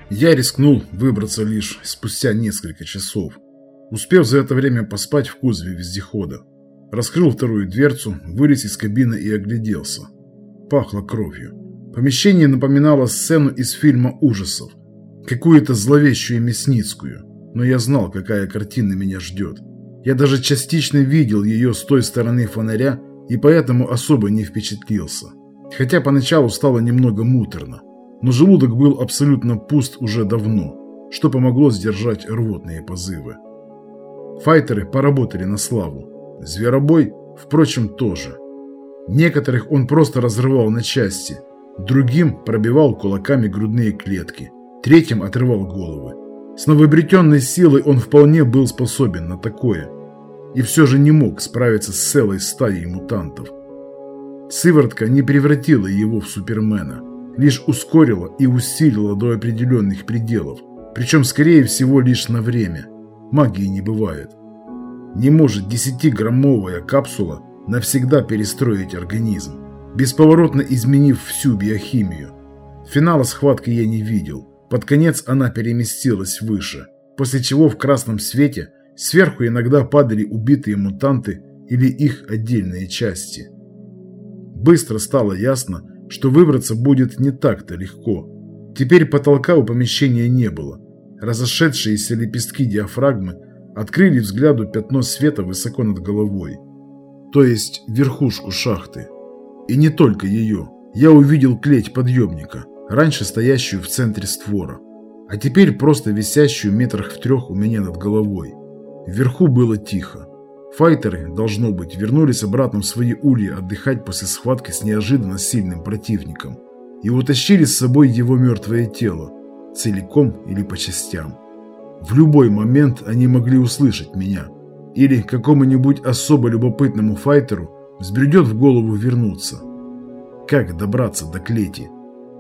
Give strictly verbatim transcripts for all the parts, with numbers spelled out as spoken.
Я рискнул выбраться лишь спустя несколько часов, успев за это время поспать в кузове вездехода. Раскрыл вторую дверцу, вылез из кабины и огляделся. Пахло кровью. Помещение напоминало сцену из фильма ужасов, какую-то зловещую мясницкую, но я знал, какая картина меня ждет. Я даже частично видел ее с той стороны фонаря и поэтому особо не впечатлился. Хотя поначалу стало немного муторно, но желудок был абсолютно пуст уже давно, что помогло сдержать рвотные позывы. Файтеры поработали на славу. Зверобой, впрочем, тоже. Некоторых он просто разрывал на части, другим пробивал кулаками грудные клетки, третьим отрывал головы. С новообретенной силой он вполне был способен на такое. И все же не мог справиться с целой стаей мутантов. Сыворотка не превратила его в Супермена, лишь ускорила и усилила до определенных пределов, причем, скорее всего, лишь на время. Магии не бывает. Не может десятиграммовая капсула навсегда перестроить организм, бесповоротно изменив всю биохимию. Финала схватки я не видел. Под конец она переместилась выше, после чего в красном свете сверху иногда падали убитые мутанты или их отдельные части. Быстро стало ясно, что выбраться будет не так-то легко. Теперь потолка у помещения не было. Разошедшиеся лепестки диафрагмы открыли взгляду пятно света высоко над головой, то есть верхушку шахты. И не только ее. Я увидел клеть подъемника, раньше стоящую в центре створа, а теперь просто висящую метрах в трех у меня над головой. Вверху было тихо. Файтеры, должно быть, вернулись обратно в свои ульи отдыхать после схватки с неожиданно сильным противником и утащили с собой его мертвое тело, целиком или по частям. В любой момент они могли услышать меня, или какому-нибудь особо любопытному файтеру взбредет в голову вернуться. Как добраться до клети?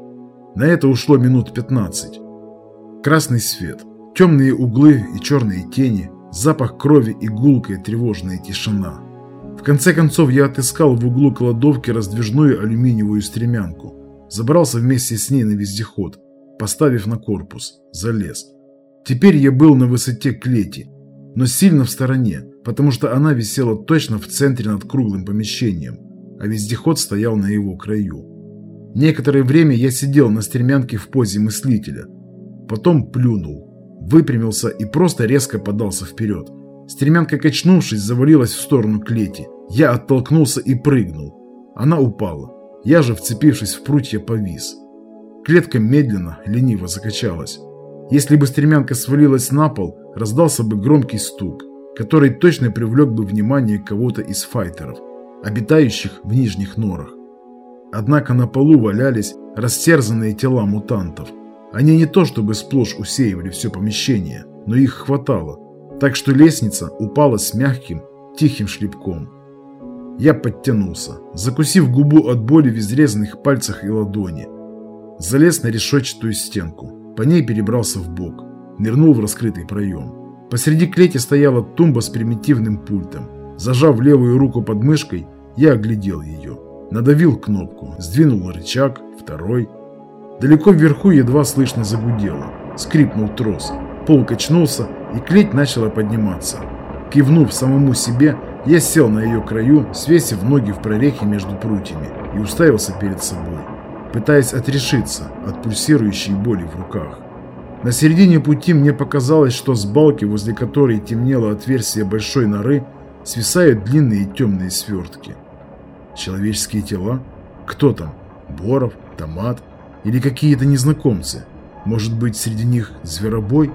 На это ушло минут пятнадцать. Красный свет, темные углы и черные тени, запах крови и гулкая тревожная тишина. В конце концов я отыскал в углу кладовки раздвижную алюминиевую стремянку, забрался вместе с ней на вездеход, поставив на корпус, залез. Теперь я был на высоте клети, но сильно в стороне, потому что она висела точно в центре над круглым помещением, а вездеход стоял на его краю. Некоторое время я сидел на стремянке в позе мыслителя, потом плюнул, выпрямился и просто резко подался вперед. Стремянка, качнувшись, завалилась в сторону клети. Я оттолкнулся и прыгнул. Она упала. Я же, вцепившись в прутья, повис. Клетка медленно, лениво закачалась. Если бы стремянка свалилась на пол, раздался бы громкий стук, который точно привлек бы внимание кого-то из файтеров, обитающих в нижних норах. Однако на полу валялись растерзанные тела мутантов. Они не то чтобы сплошь усеивали все помещение, но их хватало, так что лестница упала с мягким, тихим шлепком. Я подтянулся, закусив губу от боли в изрезанных пальцах и ладони. Залез на решетчатую стенку, по ней перебрался вбок, нырнул в раскрытый проем. Посреди клети стояла тумба с примитивным пультом. Зажав левую руку под мышкой, я оглядел ее. Надавил кнопку, сдвинул рычаг, второй. Далеко вверху едва слышно загудело. Скрипнул трос, пол качнулся, и клеть начала подниматься. Кивнув самому себе, я сел на ее краю, свесив ноги в прорехе между прутьями, и уставился перед собой, пытаясь отрешиться от пульсирующей боли в руках. На середине пути мне показалось, что с балки, возле которой темнело отверстие большой норы, свисают длинные темные свертки. Человеческие тела? Кто там? Боров? Томат? Или какие-то незнакомцы? Может быть, среди них зверобой?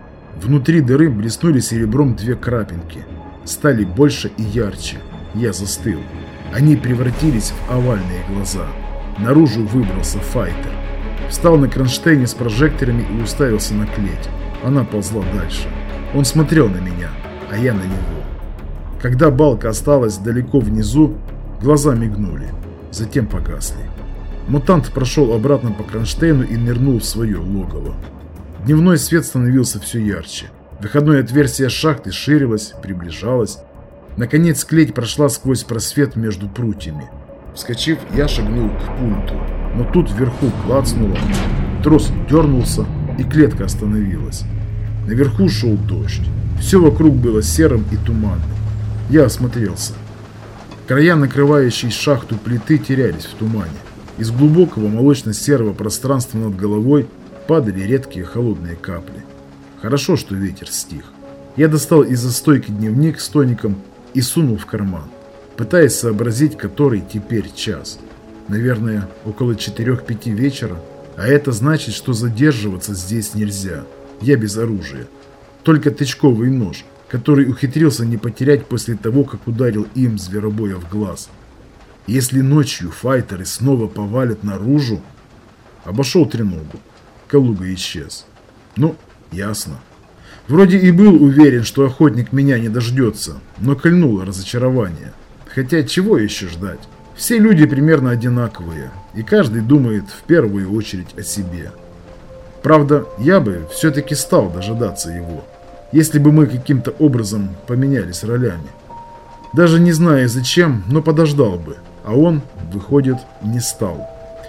Внутри дыры блеснули серебром две крапинки. Стали больше и ярче. Я застыл. Они превратились в овальные глаза. Наружу выбрался файтер. Встал на кронштейне с прожекторами и уставился на клеть. Она ползла дальше. Он смотрел на меня, а я на него. Когда балка осталась далеко внизу, глаза мигнули, затем погасли. Мутант прошел обратно по кронштейну и нырнул в свое логово. Дневной свет становился все ярче. Выходное отверстие шахты ширилось, приближалось. Наконец клеть прошла сквозь просвет между прутьями. Вскочив, я шагнул к пульту, но тут вверху клацнуло. Трос дернулся, и клетка остановилась. Наверху шел дождь. Все вокруг было серым и туманным. Я осмотрелся. Края, накрывающие шахту плиты, терялись в тумане. Из глубокого молочно-серого пространства над головой падали редкие холодные капли. Хорошо, что ветер стих. Я достал из-за стойки дневник с тоником и сунул в карман, пытаясь сообразить, который теперь час. Наверное, около четырех-пяти вечера, а это значит, что задерживаться здесь нельзя. Я без оружия. Только тычковый нож, который ухитрился не потерять после того, как ударил им зверобоя в глаз. Если ночью файтеры снова повалят наружу... Обошел треногу. Калуга исчез. Ну, ясно. Вроде и был уверен, что охотник меня не дождется, но кольнуло разочарование. Хотя чего еще ждать? Все люди примерно одинаковые, и каждый думает в первую очередь о себе. Правда, я бы все-таки стал дожидаться его, если бы мы каким-то образом поменялись ролями. Даже не зная зачем, но подождал бы, а он, выходит, не стал.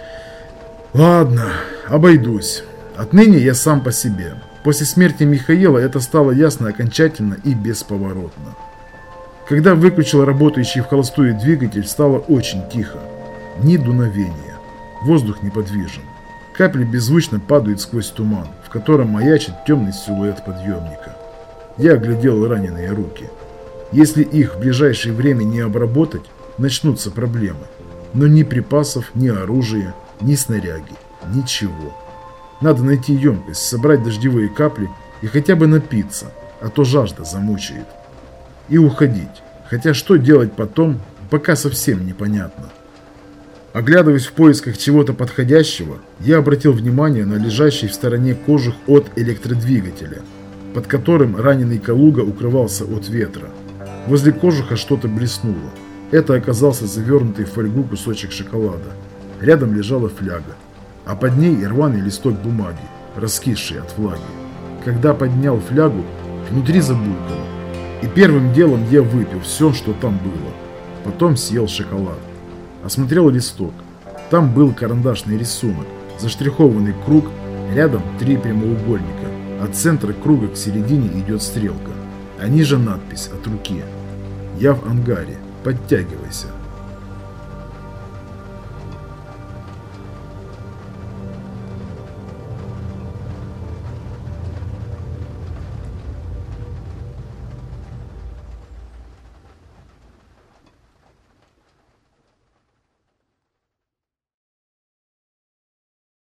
Ладно, обойдусь. Отныне я сам по себе. После смерти Михаила это стало ясно окончательно и бесповоротно. Когда выключил работающий в холостую двигатель, стало очень тихо. Ни дуновения. Воздух неподвижен. Капли беззвучно падают сквозь туман, в котором маячит темный силуэт подъемника. Я оглядел раненые руки. Если их в ближайшее время не обработать, начнутся проблемы. Но ни припасов, ни оружия, ни снаряги. Ничего. Надо найти емкость, собрать дождевые капли и хотя бы напиться, а то жажда замучает. И уходить. Хотя что делать потом, пока совсем непонятно. Оглядываясь в поисках чего-то подходящего, я обратил внимание на лежащий в стороне кожух от электродвигателя, под которым раненый Калуга укрывался от ветра. Возле кожуха что-то блеснуло. Это оказался завернутый в фольгу кусочек шоколада. Рядом лежала фляга, а под ней рваный листок бумаги, раскисший от влаги. Когда поднял флягу, внутри забулькало. И первым делом я выпил все, что там было. Потом съел шоколад. Осмотрел листок. Там был карандашный рисунок, заштрихованный круг, рядом три прямоугольника. От центра круга к середине идет стрелка, а ниже надпись от руки. Я в ангаре, подтягивайся.